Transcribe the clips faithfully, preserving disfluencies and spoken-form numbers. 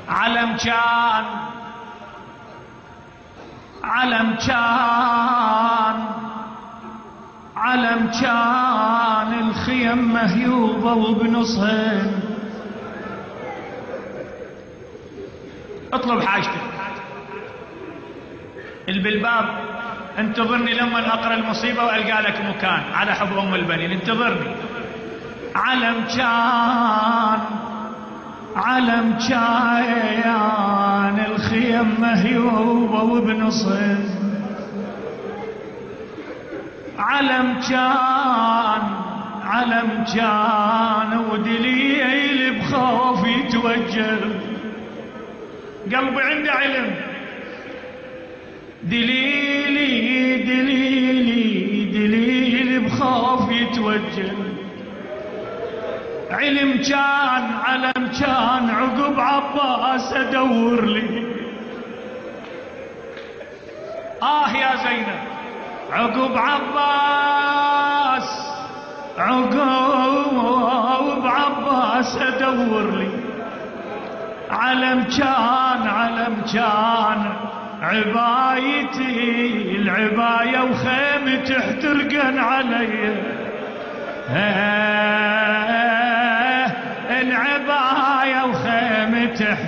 علم كان علم كان علم كان الخيم مهيوبة وبنصهن. اطلب حاجتك البلباب، انتظرني لما اقرا المصيبة والقى لك مكان على حب ام البنين، انتظرني. علم كان علم كان الخيم مهيوبة وبنصهن. علم كان علم كان ودليل بخوف يتوجل. قلبي عنده علم، دليلي دليلي دليل بخوف يتوجل. علم كان علم كان عقب عباس ادور لي. آه يا زينب عقب عباس عقب عباس ادور لي. علم كان علم كان عبايتي العباية وخيمة تحترقن علي. العباية وخيمة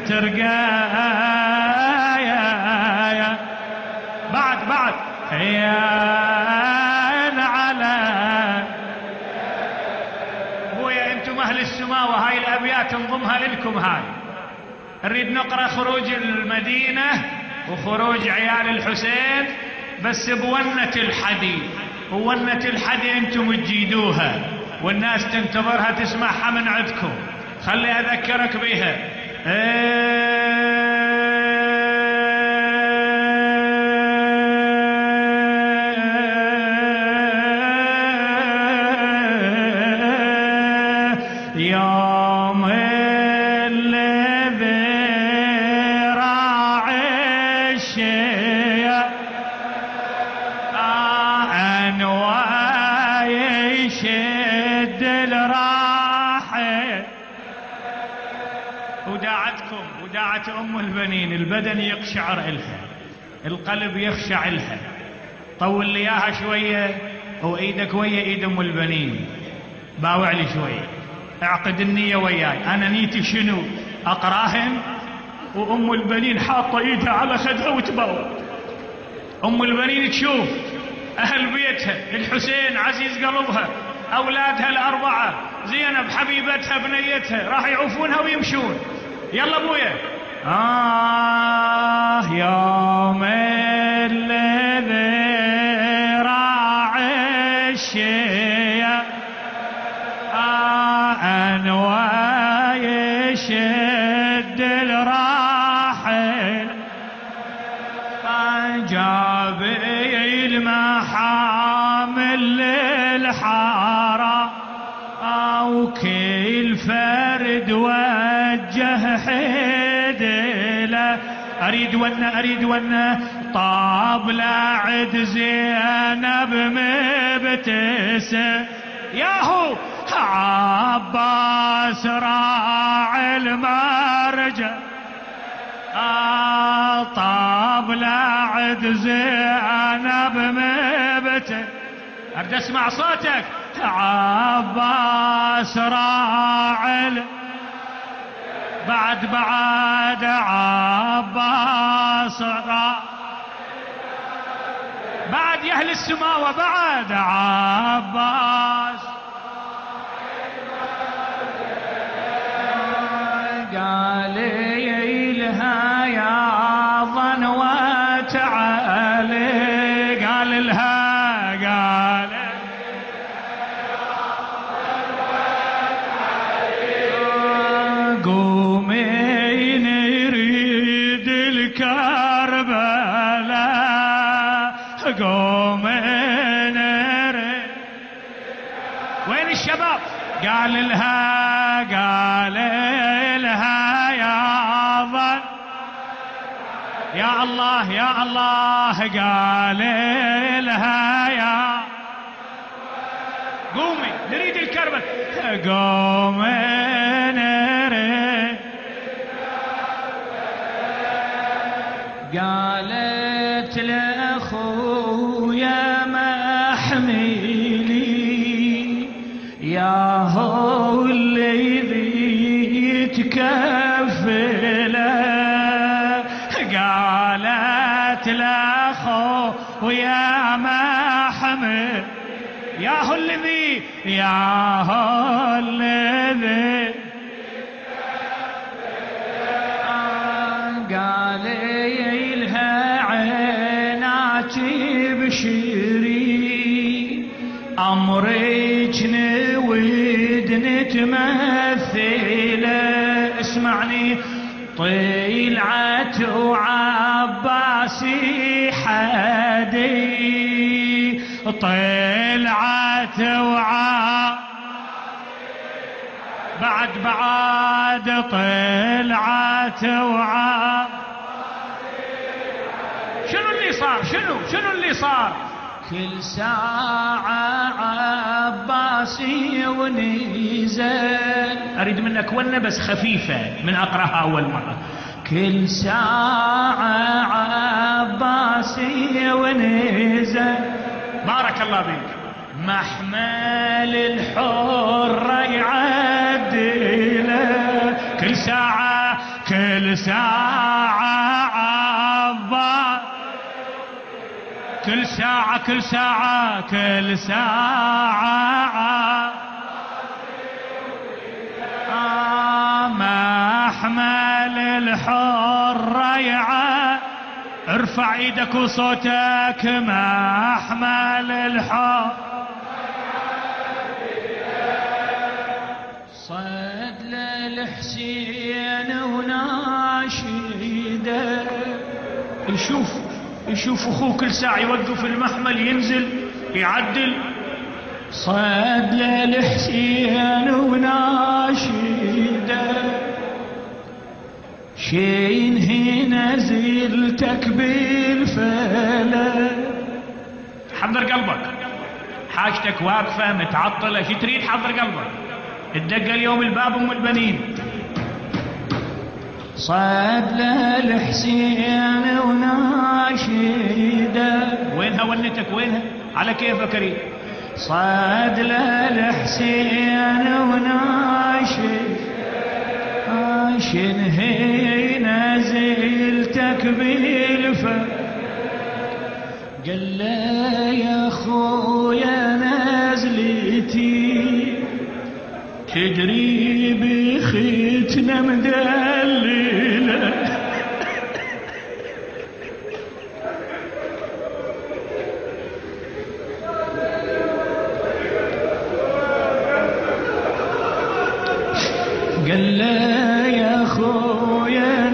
تحترقن بعد بعد يا على ابويا انتم اهل السماء وهاي الابيات نضمها لكم. هاي نريد نقرا خروج المدينة وخروج عيال الحسين بس بونة الحدي. وونة الحدي انتم تجيدوها والناس تنتظرها تسمعها من عندكم. خلي اذكرك بها. يوم الذي راعي الشيء انواع يشد الراحل. وداعتكم وداعت ام البنين البدن يقشعر إلها، القلب يخشع إلها. طول لي اياها شويه وايدك ويا ايد ام البنين، باوع لي شويه، اعقد النيه وياي. انا نيتي شنو؟ اقراهن وام البنين حاطه ايدها على خدها وتباوع. ام البنين تشوف اهل بيتها الحسين عزيز قلبها، اولادها الاربعه، زينب حبيبتها بنيتها، راح يعوفونها ويمشون. يلا ابويا. آه يوم الذي راعي الشيء آه أنوى يشد الراحل. جاب المحامل للحارة وكل فرد وجه حدله. اريد ونا اريد ونا طاب لعد زينب مبتسم. ياهو عباس راعي المرجع طاب لعد زينب مبتسم. اريد اسمع صوتك. عباس راعي بعد بعد عباس بعد يا اهل السماء وبعد عباس. قال لها يا ظنوة تعالي. قال لها قال قومي نريد الكربلاء. قومي نريد. وين الشباب؟ قال لها قال لها يا ظن يا الله يا الله. قال لها يا قومي نريد الكربلاء. قومي نريد قالت لأخويا ما حميلي يا هو الذي تكفله. قالت لأخويا ما حمل يا هو الذي يا هو الذي قال لها عيناك بشري أمرك نود نتمثله. اسمعني طلعت وعباسي حدي طلعت وعباسي بعد بعد طلعت وعا. شنو اللي صار شنو شنو اللي صار؟ كل ساعة عباسي ونزل. أريد منك ونة بس خفيفة من أقرأها أول مرة. كل ساعة عباسي ونزل بارك الله بك محمل الحر يعدله. كل ساعة كل ساعة عباس كل ساعة كل ساعة كل ساعة آه محمل الحر يعدله. ارفع ايدك وصوتك محمل الحر صد للحسين وناشده. يشوف يشوف اخوه كل ساعة يوقف المحمل ينزل يعدل. صد للحسين وناشده شين هنا زلتك بالفلك. حضر قلبك حاجتك واقفة متعطلة شي تريد حضر قلبك. الدقة اليوم الباب ام البنين. صد للحسين وناشده. وينها ونتك وينها على كيفك اريد. صد للحسين وناشده شنهي نزلتك بالفم. قال له يا خويا نزلتي تدري بختنا مدلله. قال له يا خويا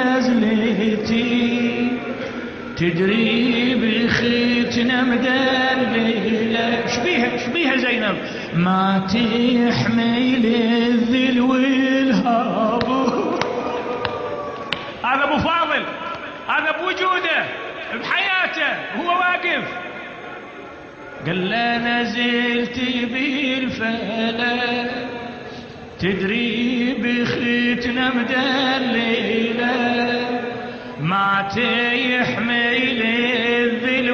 نزلتي تدري بختنا مدلله. شبيها شبيها زينب ما تحمل الذل والهاب. هذا ابو فاضل هذا بوجوده بحياته هو واقف. قال له نزلت بالفلك تدري بختنا مدلله ما تحمل الذل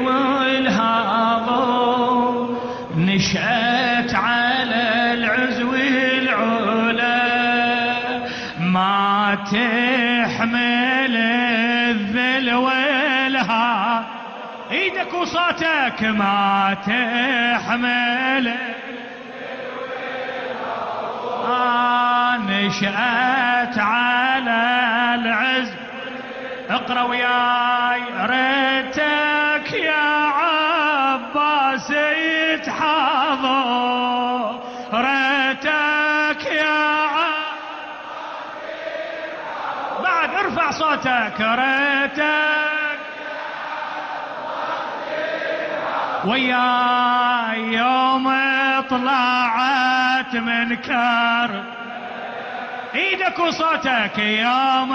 والهضم. نشأت على العزو العلا ما تحمل الذل والهضم. ايدك وصوتك ما تحمل آه نشأت على العز. اقرأ وياي ريتك يا عباس يتحاضر. ريتك يا عباس بعد ارفع صوتك. ريتك وياي يوم طلعت من كار. ايدك وصوتك يوم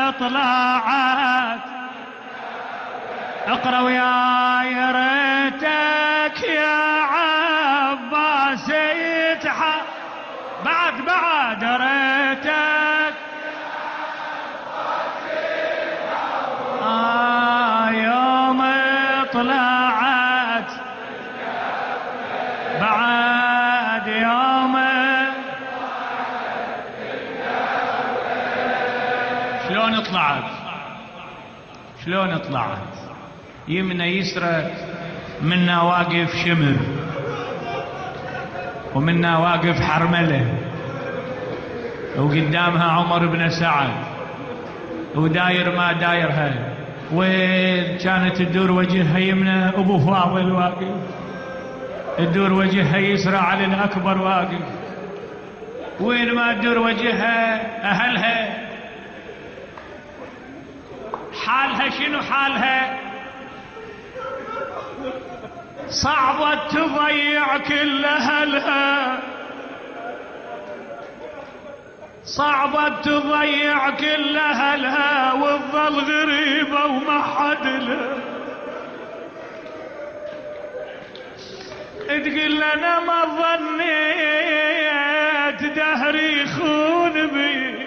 طلعت. اقرا وياي ريتك يا عباس يتحى بعد بعد ريتك آه طلعت بعد يومه. شلون طلعت؟ شلون طلعت؟ يمنى يسرى، منا واقف شمر ومنا واقف حرمله، وقدامها عمر بن سعد، وداير ما دايرها. وين كانت تدور وجهها يمنى؟ ابو فاضل واقف. تدور وجهها يسرى علي الاكبر واقف. وين ما تدور وجهها اهلها. حالها شنو حالها؟ صعبة تضيع كل اهلها، صعبة تضيع كل اهلها، وتظل غريبة وما حد لها. تقول انا ما ظنيت دهري يخون بي،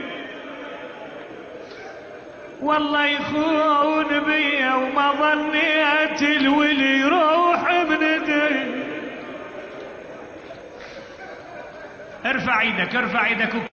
والله يخون بي، وما ظنيت الولي يروح بندي. ارفع ايدك، ارفع ايدك.